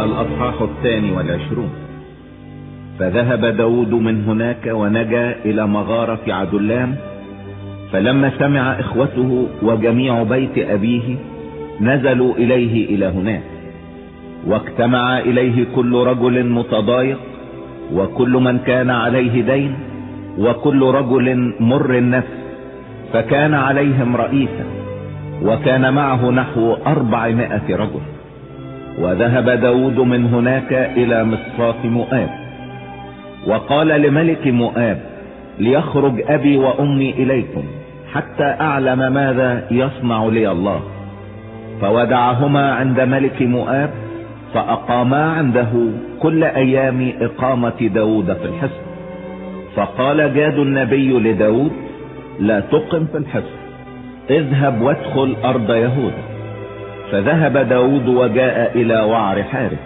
الأصحاح 22. فذهب داود من هناك ونجا إلى مغارة عدلام. فلما سمع إخوته وجميع بيت أبيه نزلوا إليه إلى هناك، واجتمع إليه كل رجل متضايق وكل من كان عليه دين وكل رجل مر النفس، فكان عليهم رئيسا، وكان معه نحو 400 رجل. وذهب داود من هناك إلى مصفات مؤاب، وقال لملك مؤاب: ليخرج أبي وأمي إليكم حتى أعلم ماذا يصنع لي الله. فودعهما عند ملك مؤاب، فأقاما عنده كل أيام إقامة داود في الحصن. فقال جاد النبي لداود: لا تقم في الحصن، اذهب وادخل أرض يهوذا. فذهب داود وجاء إلى وعر حارث.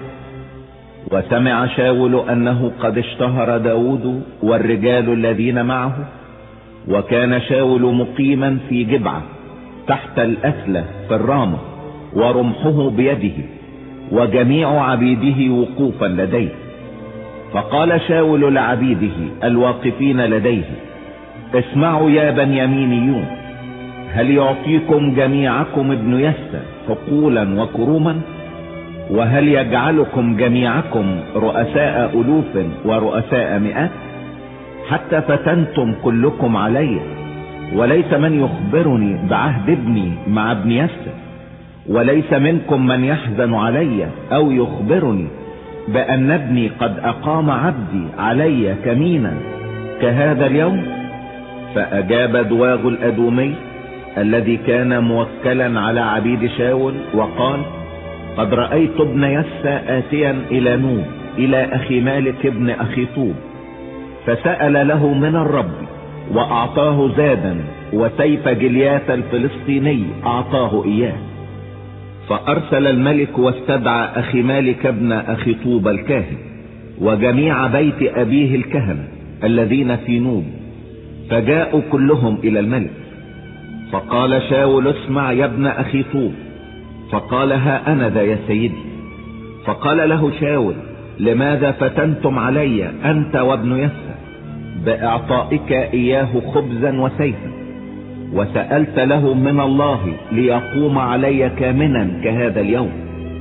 وسمع شاول أنه قد اشتهر داود والرجال الذين معه، وكان شاول مقيما في جبعة تحت الأسلة في الرامة، ورمحه بيده، وجميع عبيده وقوفا لديه. فقال شاول لعبيده الواقفين لديه: اسمعوا يا بنيامينيون، هل يعطيكم جميعكم ابن يسى حقولا وكروما؟ وهل يجعلكم جميعكم رؤساء ألوف ورؤساء مئات؟ حتى فتنتم كلكم علي، وليس من يخبرني بعهد ابني مع ابن يسى، وليس منكم من يحزن علي أو يخبرني بأن ابني قد أقام عبدي علي كمينا كهذا اليوم. فأجاب دواغ الأدومي الذي كان موكلا على عبيد شاول وقال: قد رأيت ابن يسى آتيا إلى نوب إلى أخي مالك ابن أخي طوب، فسأل له من الرب وأعطاه زادا، وسيف جليات الفلسطيني أعطاه إياه. فأرسل الملك واستدعى أخي مالك ابن أخي طوب الكاهن وجميع بيت أبيه الكهنة الذين في نوب، فجاءوا كلهم إلى الملك. فقال شاول: اسمع يا ابن أخي طوب. فقال: ها أنا ذا يا سيدي. فقال له شاول: لماذا فتنتم علي أنت وابن يسى بإعطائك إياه خبزا وسيفا، وسألت له من الله ليقوم علي كامنا كهذا اليوم؟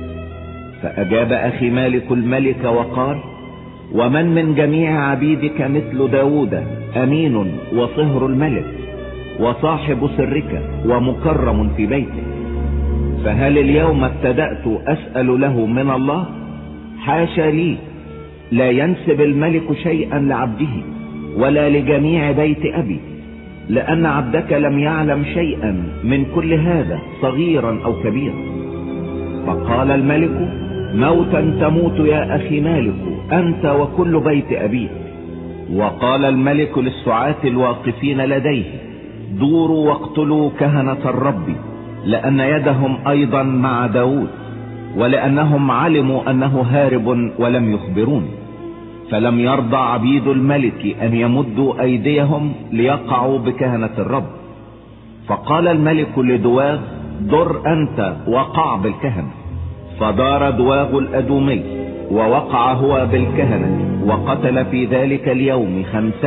فأجاب أخي مالك الملك وقال: ومن من جميع عبيدك مثل داود أمين وصهر الملك وصاحب سرك ومكرم في بيتك؟ فهل اليوم ابتدأت أسأل له من الله؟ حاشا لي، لا ينسب الملك شيئا لعبده ولا لجميع بيت أبي، لأن عبدك لم يعلم شيئا من كل هذا صغيرا أو كبيرا. فقال الملك: موتا تموت يا أخي مالك أنت وكل بيت أبيك. وقال الملك للسعاة الواقفين لديه: دوروا واقتلوا كهنة الرب، لأن يدهم أيضا مع داود، ولأنهم علموا أنه هارب ولم يخبرون. فلم يرضى عبيد الملك أن يمدوا أيديهم ليقعوا بكهنة الرب. فقال الملك لدواغ: در أنت وقع بالكهنة. فدار دواغ الأدومي ووقع هو بالكهنة، وقتل في ذلك اليوم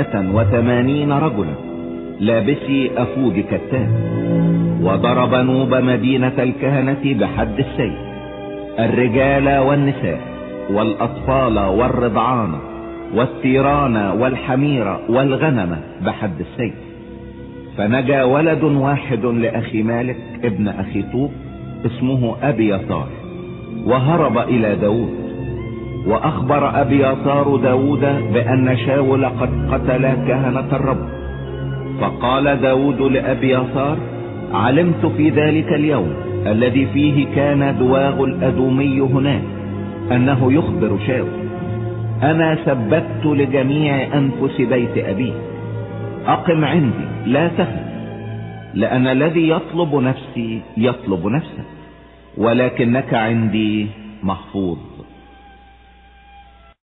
85 رجلا لابسي أفود كتان. وضرب نوب مدينة الكهنة بحد السيف، الرجال والنساء والأطفال والرضعان والثيران والحمير والغنم بحد السيف. فنجا ولد واحد لأخي مالك ابن أخي طوب اسمه أبياثار، وهرب إلى داود. وأخبر أبياثار داود بأن شاول قد قتل كهنة الرب. فقال داود لأبياثار: علمت في ذلك اليوم الذي فيه كان دواغ الأدومي هناك أنه يخبر شاول، أنا سببت لجميع أنفس بيت أبي. أقم عندي لا تخف، لأن الذي يطلب نفسي يطلب نفسك، ولكنك عندي محفوظ.